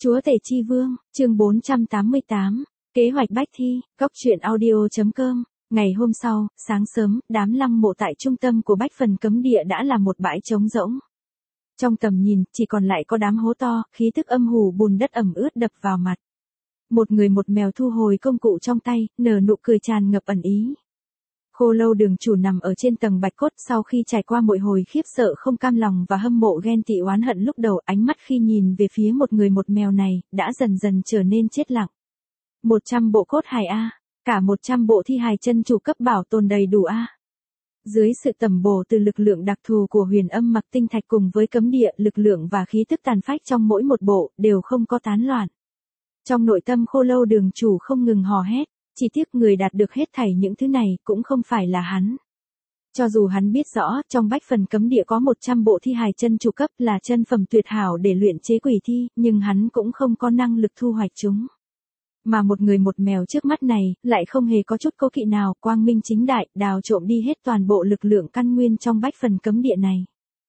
Chúa Tể Chi Vương, chương 488, kế hoạch bách thi, góc truyện audio.com. Ngày hôm sau, sáng sớm, đám lăng mộ tại trung tâm của bách phần cấm địa đã là một bãi trống rỗng. Trong tầm nhìn, chỉ còn lại có đám hố to, khí tức âm hù bùn đất ẩm ướt đập vào mặt. Một người một mèo thu hồi công cụ trong tay, nở nụ cười tràn ngập ẩn ý. Khô Lâu Đường chủ nằm ở trên tầng bạch cốt sau khi trải qua mỗi hồi khiếp sợ không cam lòng và hâm mộ ghen tị oán hận, lúc đầu ánh mắt khi nhìn về phía một người một mèo này, đã dần dần trở nên chết lặng. 100 bộ cốt hài A, cả 100 bộ thi hài chân chủ cấp bảo tồn đầy đủ A. Dưới sự tầm bổ từ lực lượng đặc thù của huyền âm mặc tinh thạch cùng với cấm địa, lực lượng và khí tức tàn phách trong mỗi một bộ, đều không có tán loạn. Trong nội tâm Khô Lâu Đường chủ không ngừng hò hét. Chỉ tiếc người đạt được hết thảy những thứ này cũng không phải là hắn. Cho dù hắn biết rõ trong bách phần cấm địa có 100 bộ thi hài chân chủ cấp là chân phẩm tuyệt hảo để luyện chế quỷ thi, nhưng hắn cũng không có năng lực thu hoạch chúng. Mà một người một mèo trước mắt này lại không hề có chút cố kỵ nào, quang minh chính đại, đào trộm đi hết toàn bộ lực lượng căn nguyên trong bách phần cấm địa này.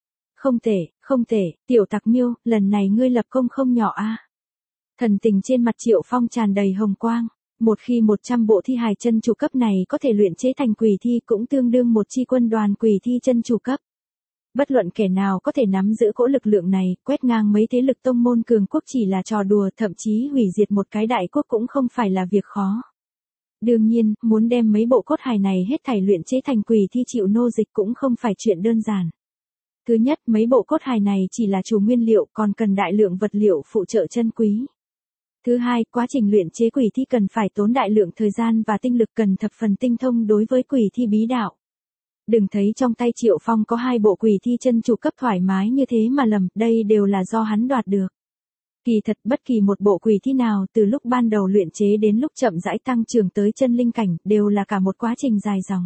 Không thể, tiểu tặc miêu, lần này ngươi lập công không nhỏ a. Thần tình trên mặt Triệu Phong tràn đầy hồng quang. Một khi 100 bộ thi hài chân chủ cấp này có thể luyện chế thành quỷ thi cũng tương đương một chi quân đoàn quỷ thi chân chủ cấp. Bất luận kẻ nào có thể nắm giữ cỗ lực lượng này, quét ngang mấy thế lực tông môn cường quốc chỉ là trò đùa, thậm chí hủy diệt một cái đại quốc cũng không phải là việc khó. Đương nhiên, muốn đem mấy bộ cốt hài này hết thảy luyện chế thành quỷ thi chịu nô dịch cũng không phải chuyện đơn giản. Thứ nhất, mấy bộ cốt hài này chỉ là chủ nguyên liệu, còn cần đại lượng vật liệu phụ trợ chân quý. Thứ hai, quá trình luyện chế quỷ thi cần phải tốn đại lượng thời gian và tinh lực, cần thập phần tinh thông đối với quỷ thi bí đạo. Đừng thấy trong tay Triệu Phong có 2 bộ quỷ thi chân chủ cấp thoải mái như thế mà lầm, đây đều là do hắn đoạt được. Kỳ thật bất kỳ một bộ quỷ thi nào từ lúc ban đầu luyện chế đến lúc chậm rãi tăng trưởng tới chân linh cảnh đều là cả một quá trình dài dòng.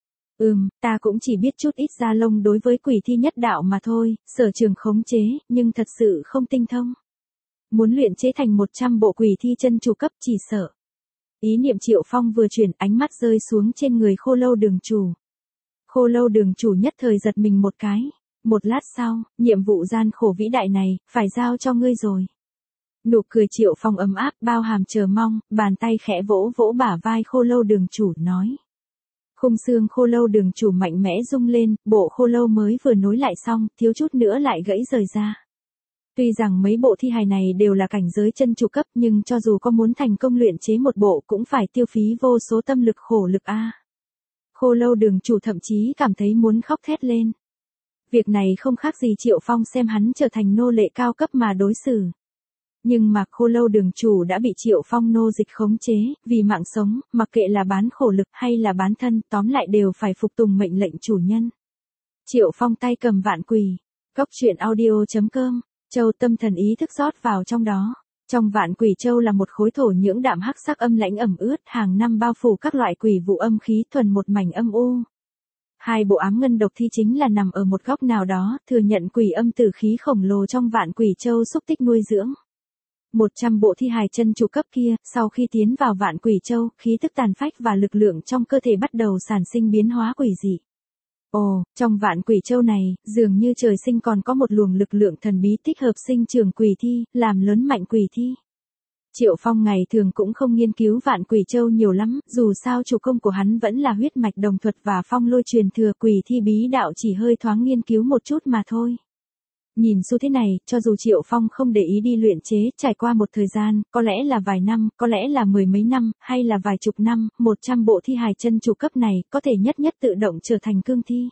Ta cũng chỉ biết chút ít da lông đối với quỷ thi nhất đạo mà thôi, sở trường khống chế, nhưng thật sự không tinh thông. Muốn luyện chế thành 100 bộ quỷ thi chân chủ cấp chỉ sợ. Ý niệm Triệu Phong vừa chuyển, ánh mắt rơi xuống trên người Khô Lâu Đường chủ. Khô Lâu Đường chủ nhất thời giật mình một cái. Một lát sau, nhiệm vụ gian khổ vĩ đại này, phải giao cho ngươi rồi. Nụ cười Triệu Phong ấm áp bao hàm chờ mong, bàn tay khẽ vỗ vỗ bả vai Khô Lâu Đường chủ nói. Khung xương Khô Lâu Đường chủ mạnh mẽ rung lên, bộ khô lâu mới vừa nối lại xong, thiếu chút nữa lại gãy rời ra. Tuy rằng mấy bộ thi hài này đều là cảnh giới chân chủ cấp, nhưng cho dù có muốn thành công luyện chế một bộ cũng phải tiêu phí vô số tâm lực khổ lực a. Khô Lâu Đường chủ thậm chí cảm thấy muốn khóc thét lên. Việc này không khác gì Triệu Phong xem hắn trở thành nô lệ cao cấp mà đối xử. Nhưng mà Khô Lâu Đường chủ đã bị Triệu Phong nô dịch khống chế, vì mạng sống, mặc kệ là bán khổ lực hay là bán thân, tóm lại đều phải phục tùng mệnh lệnh chủ nhân. Triệu Phong tay cầm vạn quỷ, góc truyện audio.com. Châu tâm thần ý thức rót vào trong đó. Trong vạn quỷ châu là một khối thổ nhưỡng đạm hắc sắc âm lãnh ẩm ướt, hàng năm bao phủ các loại quỷ vụ âm khí, thuần một mảnh âm u. 2 bộ ám ngân độc thi chính là nằm ở một góc nào đó, thừa nhận quỷ âm tử khí khổng lồ trong vạn quỷ châu xúc tích nuôi dưỡng. 100 bộ thi hài chân chủ cấp kia, sau khi tiến vào vạn quỷ châu, khí tức tàn phách và lực lượng trong cơ thể bắt đầu sản sinh biến hóa quỷ dị. Trong vạn quỷ châu này, dường như trời sinh còn có một luồng lực lượng thần bí thích hợp sinh trưởng quỷ thi, làm lớn mạnh quỷ thi. Triệu Phong ngày thường cũng không nghiên cứu vạn quỷ châu nhiều lắm, dù sao chủ công của hắn vẫn là huyết mạch đồng thuật và phong lôi truyền thừa, quỷ thi bí đạo chỉ hơi thoáng nghiên cứu một chút mà thôi. Nhìn xu thế này, cho dù Triệu Phong không để ý đi luyện chế, trải qua một thời gian, có lẽ là vài năm, có lẽ là 10 mấy năm, hay là vài chục năm, 100 bộ thi hài chân chủ cấp này có thể nhất tự động trở thành cương thi.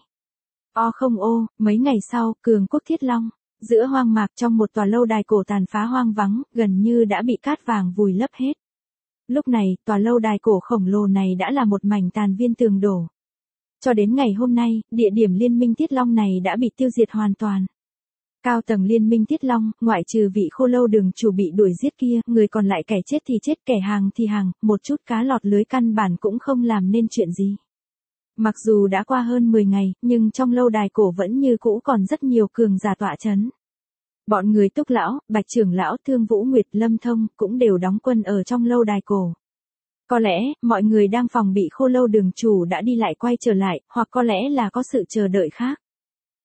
Mấy ngày sau, cường quốc Thiết Long, giữa hoang mạc trong một tòa lâu đài cổ tàn phá hoang vắng, gần như đã bị cát vàng vùi lấp hết. Lúc này, tòa lâu đài cổ khổng lồ này đã là một mảnh tàn viên tường đổ. Cho đến ngày hôm nay, địa điểm liên minh Thiết Long này đã bị tiêu diệt hoàn toàn. Cao tầng liên minh Thiết Long, ngoại trừ vị Khô Lâu Đường chủ bị đuổi giết kia, người còn lại kẻ chết thì chết, kẻ hàng thì hàng, một chút cá lọt lưới căn bản cũng không làm nên chuyện gì. Mặc dù đã qua hơn 10 ngày, nhưng trong lâu đài cổ vẫn như cũ còn rất nhiều cường giả tọa chấn. Bọn người Túc lão, Bạch trưởng lão, Thương Vũ Nguyệt, Lâm Thông cũng đều đóng quân ở trong lâu đài cổ. Có lẽ, mọi người đang phòng bị Khô Lâu Đường chủ đã đi lại quay trở lại, hoặc có lẽ là có sự chờ đợi khác.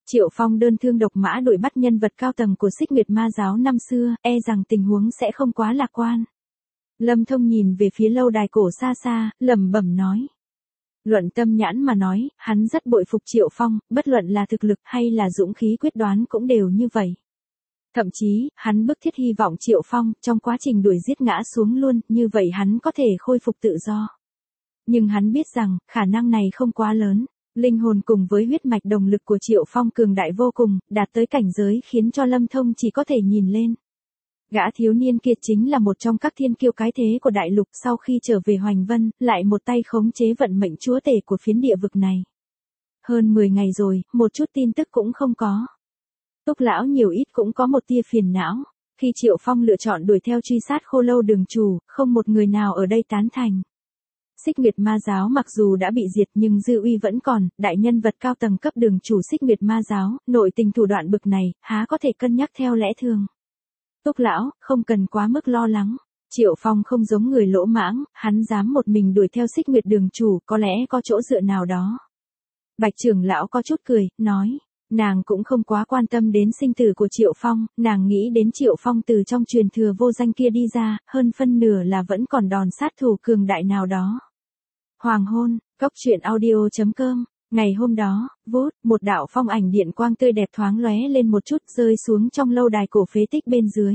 Triệu Phong đơn thương độc mã đuổi bắt nhân vật cao tầng của Xích Nguyệt Ma giáo năm xưa, e rằng tình huống sẽ không quá lạc quan. Lâm Thông nhìn về phía lâu đài cổ xa xa, lẩm bẩm nói. Luận tâm nhãn mà nói, hắn rất bội phục Triệu Phong, bất luận là thực lực hay là dũng khí quyết đoán cũng đều như vậy. Thậm chí, hắn bức thiết hy vọng Triệu Phong, trong quá trình đuổi giết ngã xuống luôn, như vậy hắn có thể khôi phục tự do. Nhưng hắn biết rằng, khả năng này không quá lớn. Linh hồn cùng với huyết mạch đồng lực của Triệu Phong cường đại vô cùng, đạt tới cảnh giới khiến cho Lâm Thông chỉ có thể nhìn lên. Gã thiếu niên kia chính là một trong các thiên kiêu cái thế của đại lục, sau khi trở về Hoành Vân, lại một tay khống chế vận mệnh chúa tể của phiến địa vực này. Hơn 10 ngày rồi, một chút tin tức cũng không có. Túc lão nhiều ít cũng có một tia phiền não. Khi Triệu Phong lựa chọn đuổi theo truy sát Khô Lâu đường chủ, không một người nào ở đây tán thành. Xích Nguyệt Ma giáo mặc dù đã bị diệt nhưng dư uy vẫn còn, đại nhân vật cao tầng cấp đường chủ Xích Nguyệt Ma giáo, nội tình thủ đoạn bực này, há có thể cân nhắc theo lẽ thường. Túc lão, không cần quá mức lo lắng. Triệu Phong không giống người lỗ mãng, hắn dám một mình đuổi theo Xích Nguyệt đường chủ, có lẽ có chỗ dựa nào đó. Bạch trưởng lão có chút cười, nói. Nàng cũng không quá quan tâm đến sinh tử của Triệu Phong, nàng nghĩ đến Triệu Phong từ trong truyền thừa vô danh kia đi ra, hơn phân nửa là vẫn còn đòn sát thủ cường đại nào đó. Hoàng hôn, Cốc Truyện Audio.com. Ngày hôm đó, vút, một đạo phong ảnh điện quang tươi đẹp thoáng lóe lên một chút rơi xuống trong lâu đài cổ phế tích bên dưới.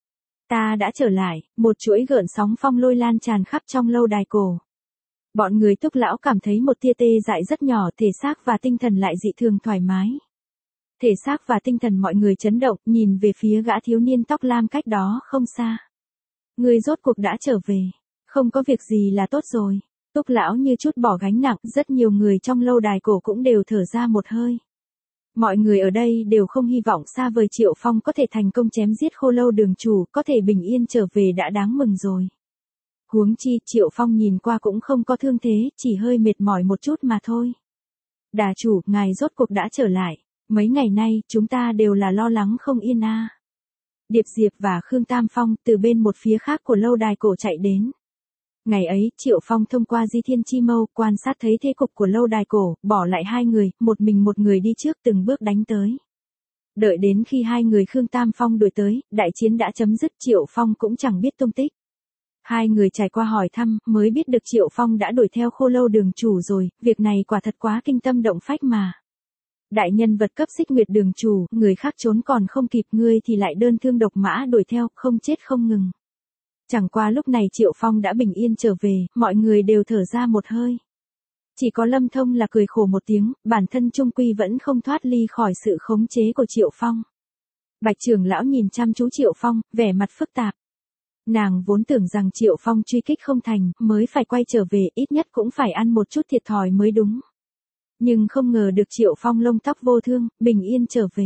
Ta đã trở lại, một chuỗi gợn sóng phong lôi lan tràn khắp trong lâu đài cổ. Bọn người Túc lão cảm thấy một tia tê dại rất nhỏ, thể xác và tinh thần lại dị thường thoải mái. Thể xác và tinh thần mọi người chấn động, nhìn về phía gã thiếu niên tóc lam cách đó không xa. Người rốt cuộc đã trở về, không có việc gì là tốt rồi. Túc lão như chút bỏ gánh nặng, rất nhiều người trong lâu đài cổ cũng đều thở ra một hơi. Mọi người ở đây đều không hy vọng xa vời Triệu Phong có thể thành công chém giết Khô Lâu đường chủ, có thể bình yên trở về đã đáng mừng rồi. Huống chi, Triệu Phong nhìn qua cũng không có thương thế, chỉ hơi mệt mỏi một chút mà thôi. Đà chủ, ngài rốt cuộc đã trở lại, mấy ngày nay, chúng ta đều là lo lắng không yên a. Điệp Diệp và Khương Tam Phong, từ bên một phía khác của lâu đài cổ chạy đến. Ngày ấy, Triệu Phong thông qua Di Thiên Chi Mâu, quan sát thấy thế cục của lâu đài cổ, bỏ lại hai người, một người đi trước từng bước đánh tới. Đợi đến khi hai người Khương Tam Phong đuổi tới, đại chiến đã chấm dứt, Triệu Phong cũng chẳng biết tung tích. Hai người trải qua hỏi thăm, mới biết được Triệu Phong đã đuổi theo Khô Lâu đường chủ rồi, việc này quả thật quá kinh tâm động phách mà. Đại nhân vật cấp Xích Nguyệt đường chủ, người khác trốn còn không kịp, ngươi thì lại đơn thương độc mã đuổi theo, không chết không ngừng. Chẳng qua lúc này Triệu Phong đã bình yên trở về, mọi người đều thở ra một hơi. Chỉ có Lâm Thông là cười khổ một tiếng, bản thân trung quy vẫn không thoát ly khỏi sự khống chế của Triệu Phong. Bạch trưởng lão nhìn chăm chú Triệu Phong, vẻ mặt phức tạp. Nàng vốn tưởng rằng Triệu Phong truy kích không thành, mới phải quay trở về, ít nhất cũng phải ăn một chút thiệt thòi mới đúng. Nhưng không ngờ được Triệu Phong lông tóc vô thương, bình yên trở về.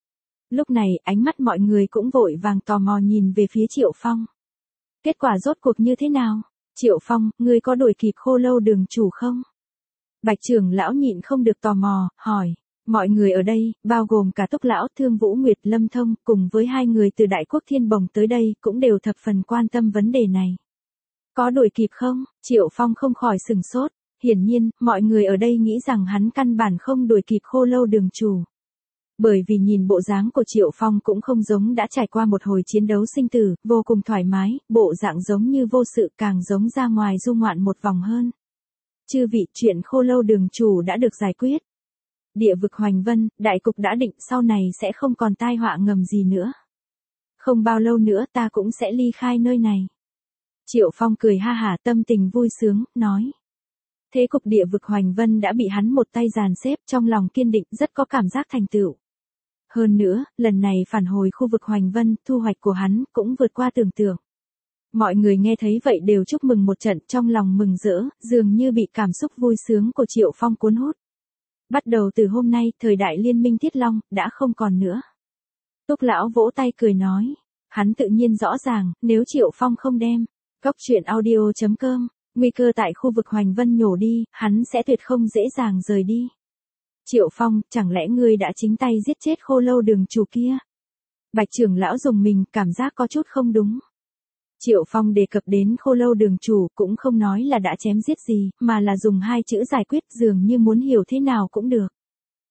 Lúc này, ánh mắt mọi người cũng vội vàng tò mò nhìn về phía Triệu Phong. Kết quả rốt cuộc như thế nào? Triệu Phong, ngươi có đuổi kịp Khô Lâu đường chủ không? Bạch trưởng lão nhịn không được tò mò, hỏi. Mọi người ở đây, bao gồm cả Túc lão, Thương Vũ Nguyệt, Lâm Thông, cùng với hai người từ Đại Quốc Thiên Bồng tới đây, cũng đều thập phần quan tâm vấn đề này. Có đuổi kịp không? Triệu Phong không khỏi sừng sốt. Hiển nhiên, mọi người ở đây nghĩ rằng hắn căn bản không đuổi kịp Khô Lâu đường chủ. Bởi vì nhìn bộ dáng của Triệu Phong cũng không giống đã trải qua một hồi chiến đấu sinh tử, vô cùng thoải mái, bộ dạng giống như vô sự, càng giống ra ngoài du ngoạn một vòng hơn. Chư vị, chuyện Khô Lâu đường chủ đã được giải quyết. Địa vực Hoành Vân, đại cục đã định, sau này sẽ không còn tai họa ngầm gì nữa. Không bao lâu nữa ta cũng sẽ ly khai nơi này. Triệu Phong cười ha hả, tâm tình vui sướng, nói. Thế cục địa vực Hoành Vân đã bị hắn một tay dàn xếp, trong lòng kiên định, rất có cảm giác thành tựu. Hơn nữa, lần này phản hồi khu vực Hoành Vân, thu hoạch của hắn cũng vượt qua tưởng tượng. Mọi người nghe thấy vậy đều chúc mừng một trận, trong lòng mừng rỡ, dường như bị cảm xúc vui sướng của Triệu Phong cuốn hút. Bắt đầu từ hôm nay, thời đại liên minh Thiết Long, đã không còn nữa. Túc lão vỗ tay cười nói. Hắn tự nhiên rõ ràng, nếu Triệu Phong không đem. Cốc Truyện Audio.com. Nguy cơ tại khu vực Hoành Vân nhổ đi, hắn sẽ tuyệt không dễ dàng rời đi. Triệu Phong, chẳng lẽ ngươi đã chính tay giết chết Khô Lâu đường chủ kia? Bạch trưởng lão dùng mình, cảm giác có chút không đúng. Triệu Phong đề cập đến Khô Lâu đường chủ, cũng không nói là đã chém giết gì, mà là dùng hai chữ giải quyết, dường như muốn hiểu thế nào cũng được.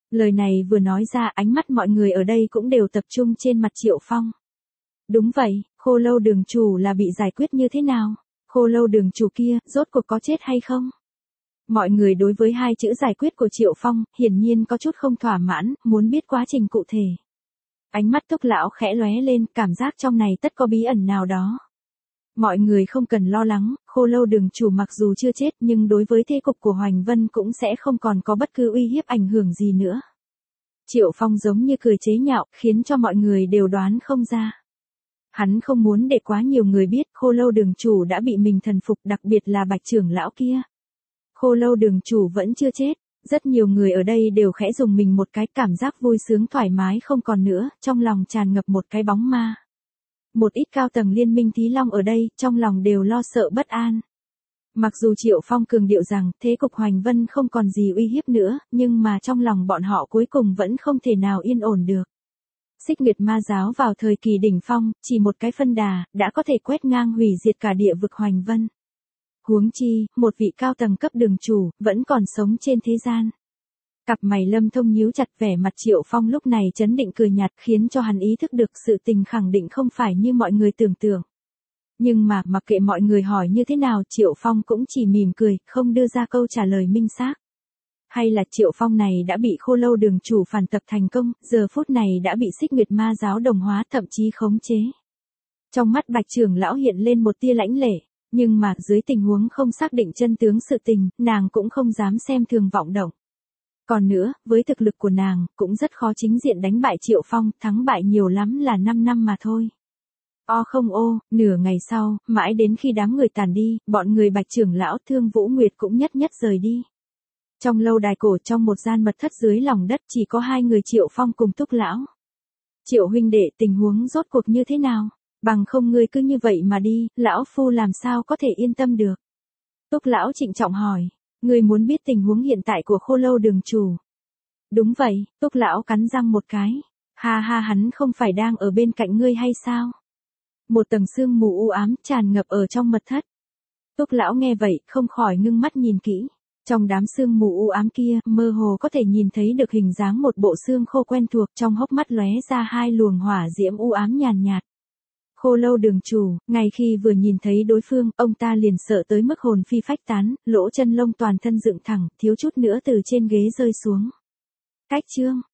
Lời này vừa nói ra, ánh mắt mọi người ở đây cũng đều tập trung trên mặt Triệu Phong. Đúng vậy, Khô Lâu đường chủ là bị giải quyết như thế nào? Khô Lâu đường chủ kia, rốt cuộc có chết hay không? Mọi người đối với hai chữ giải quyết của Triệu Phong, hiển nhiên có chút không thỏa mãn, muốn biết quá trình cụ thể. Ánh mắt Túc lão khẽ lóe lên, cảm giác trong này tất có bí ẩn nào đó. Mọi người không cần lo lắng, Khô Lâu đường chủ mặc dù chưa chết nhưng đối với thế cục của Hoành Vân cũng sẽ không còn có bất cứ uy hiếp ảnh hưởng gì nữa. Triệu Phong giống như cười chế nhạo, khiến cho mọi người đều đoán không ra. Hắn không muốn để quá nhiều người biết Khô Lâu đường chủ đã bị mình thần phục, đặc biệt là Bạch trưởng lão kia. Khô Lâu đường chủ vẫn chưa chết, rất nhiều người ở đây đều khẽ dùng mình một cái, cảm giác vui sướng thoải mái không còn nữa, trong lòng tràn ngập một cái bóng ma. Một ít cao tầng liên minh Tí Long ở đây, trong lòng đều lo sợ bất an. Mặc dù Triệu Phong cường điệu rằng thế cục Hoành Vân không còn gì uy hiếp nữa, nhưng mà trong lòng bọn họ cuối cùng vẫn không thể nào yên ổn được. Xích Nguyệt ma giáo vào thời kỳ đỉnh phong, chỉ một cái phân đà, đã có thể quét ngang hủy diệt cả địa vực Hoành Vân. Huống chi, một vị cao tầng cấp đường chủ, vẫn còn sống trên thế gian. Cặp mày Lâm Thông nhíu chặt, vẻ mặt Triệu Phong lúc này chấn định cười nhạt, khiến cho hắn ý thức được sự tình khẳng định không phải như mọi người tưởng tượng. Nhưng mà, mặc kệ mọi người hỏi như thế nào, Triệu Phong cũng chỉ mỉm cười, không đưa ra câu trả lời minh xác. Hay là Triệu Phong này đã bị Khô Lâu đường chủ phản tập thành công, giờ phút này đã bị Xích Nguyệt ma giáo đồng hóa, thậm chí khống chế. Trong mắt Bạch trưởng lão hiện lên một tia lãnh lệ, nhưng mà dưới tình huống không xác định chân tướng sự tình, nàng cũng không dám xem thường vọng động. Còn nữa, với thực lực của nàng, cũng rất khó chính diện đánh bại Triệu Phong, thắng bại nhiều lắm là 5 năm mà thôi. Không nửa ngày sau, mãi đến khi đám người tàn đi, bọn người Bạch trưởng lão Thương Vũ Nguyệt cũng nhất nhất rời đi. Trong lâu đài cổ, trong một gian mật thất dưới lòng đất, chỉ có hai người Triệu Phong cùng Túc lão. Triệu huynh đệ, tình huống rốt cuộc như thế nào? Bằng không ngươi cứ như vậy mà đi, lão phu làm sao có thể yên tâm được? Túc lão trịnh trọng hỏi, ngươi muốn biết tình huống hiện tại của Khô Lâu đường chủ? Đúng vậy, Túc lão cắn răng một cái. Ha ha, hắn không phải đang ở bên cạnh ngươi hay sao? Một tầng sương mù u ám tràn ngập ở trong mật thất. Túc lão nghe vậy, không khỏi ngưng mắt nhìn kỹ. Trong đám sương mù u ám kia, mơ hồ có thể nhìn thấy được hình dáng một bộ xương khô quen thuộc, trong hốc mắt lóe ra hai luồng hỏa diễm u ám nhàn nhạt. Khô Lâu đường chủ, ngay khi vừa nhìn thấy đối phương, ông ta liền sợ tới mức hồn phi phách tán, lỗ chân lông toàn thân dựng thẳng, thiếu chút nữa từ trên ghế rơi xuống. Cách chương